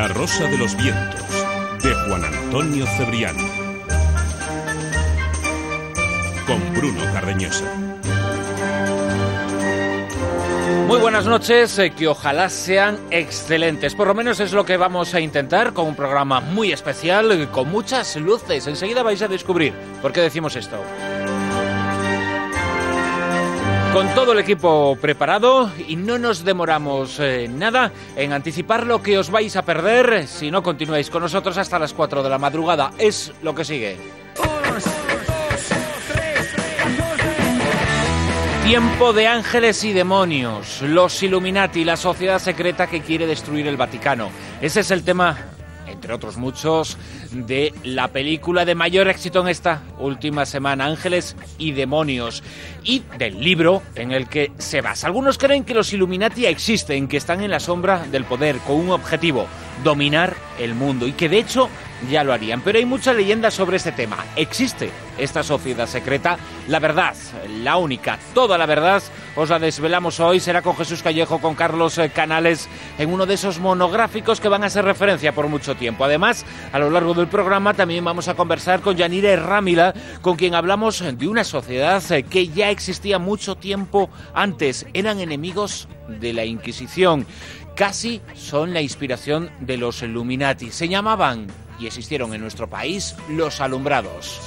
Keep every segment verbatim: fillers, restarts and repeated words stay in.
La Rosa de los Vientos, de Juan Antonio Cebrián. Con Bruno Cardeñosa. Muy buenas noches, eh, que ojalá sean excelentes. Por lo menos es lo que vamos a intentar con un programa muy especial, eh, con muchas luces. Enseguida vais a descubrir por qué decimos esto. Con todo el equipo preparado y no nos demoramos eh, nada en anticipar lo que os vais a perder si no continuáis con nosotros hasta las cuatro de la madrugada. Es lo que sigue. Tiempo de ángeles y demonios, los Illuminati, la sociedad secreta que quiere destruir el Vaticano. Ese es el tema, entre otros muchos, de la película de mayor éxito en esta última semana, Ángeles y Demonios, y del libro en el que se basa. Algunos creen que los Illuminati existen, que están en la sombra del poder, con un objetivo: dominar el mundo, y que de hecho ya lo harían. Pero hay mucha leyenda sobre este tema. ¿Existe esta sociedad secreta? La verdad, la única, toda la verdad, os la desvelamos hoy. Será con Jesús Callejo, con Carlos Canales, en uno de esos monográficos que van a ser referencia por mucho tiempo. Además, a lo largo del programa también vamos a conversar con Yanira Rámila, con quien hablamos de una sociedad que ya existía mucho tiempo antes. Eran enemigos de la Inquisición. Casi son la inspiración de los Illuminati. Se llamaban, y existieron en nuestro país, los Alumbrados.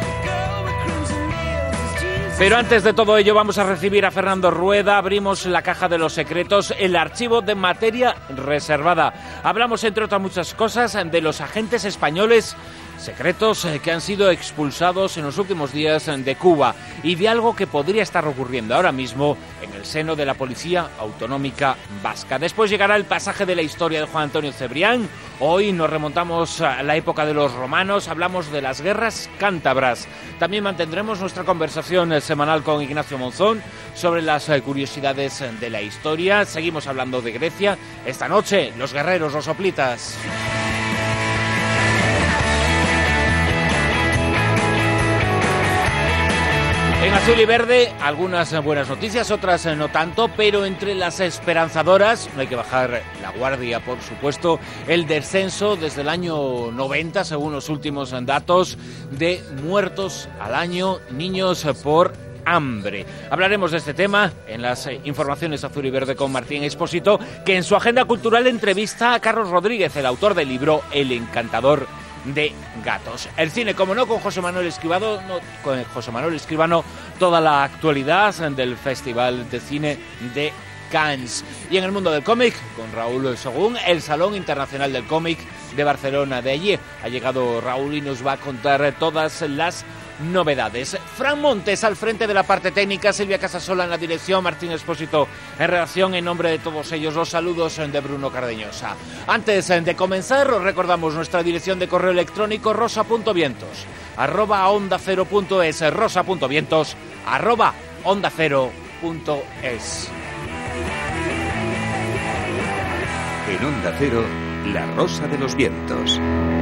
Pero antes de todo ello vamos a recibir a Fernando Rueda. Abrimos la caja de los secretos, el archivo de materia reservada. Hablamos, entre otras muchas cosas, de los agentes españoles secretos que han sido expulsados en los últimos días de Cuba y de algo que podría estar ocurriendo ahora mismo en el seno de la Policía Autonómica Vasca. Después llegará el pasaje de la historia de Juan Antonio Cebrián. Hoy nos remontamos a la época de los romanos, hablamos de las guerras cántabras. También mantendremos nuestra conversación semanal con Ignacio Monzón sobre las curiosidades de la historia. Seguimos hablando de Grecia. Esta noche, los guerreros, los hoplitas. En azul y verde, algunas buenas noticias, otras no tanto, pero entre las esperanzadoras, no hay que bajar la guardia, por supuesto, el descenso desde el año noventa, según los últimos datos, de muertos al año, niños por hambre. Hablaremos de este tema en las informaciones azul y verde con Martín Expósito, que en su agenda cultural entrevista a Carlos Rodríguez, el autor del libro El encantador de gatos. El cine, como no, con José Manuel Escribano, no, con José Manuel Escribano, toda la actualidad del Festival de Cine de Cannes. Y en el mundo del cómic, con Raúl Según, el Salón Internacional del Cómic de Barcelona. De allí ha llegado Raúl y nos va a contar todas las novedades. Fran Montes al frente de la parte técnica, Silvia Casasola en la dirección, Martín Expósito en redacción. En nombre de todos ellos, los saludos de Bruno Cardeñosa. Antes de comenzar, os recordamos nuestra dirección de correo electrónico: rosa.vientos arroba onda cero punto es, rosa.vientos arroba onda cero punto es. En Onda Cero, La Rosa de los Vientos.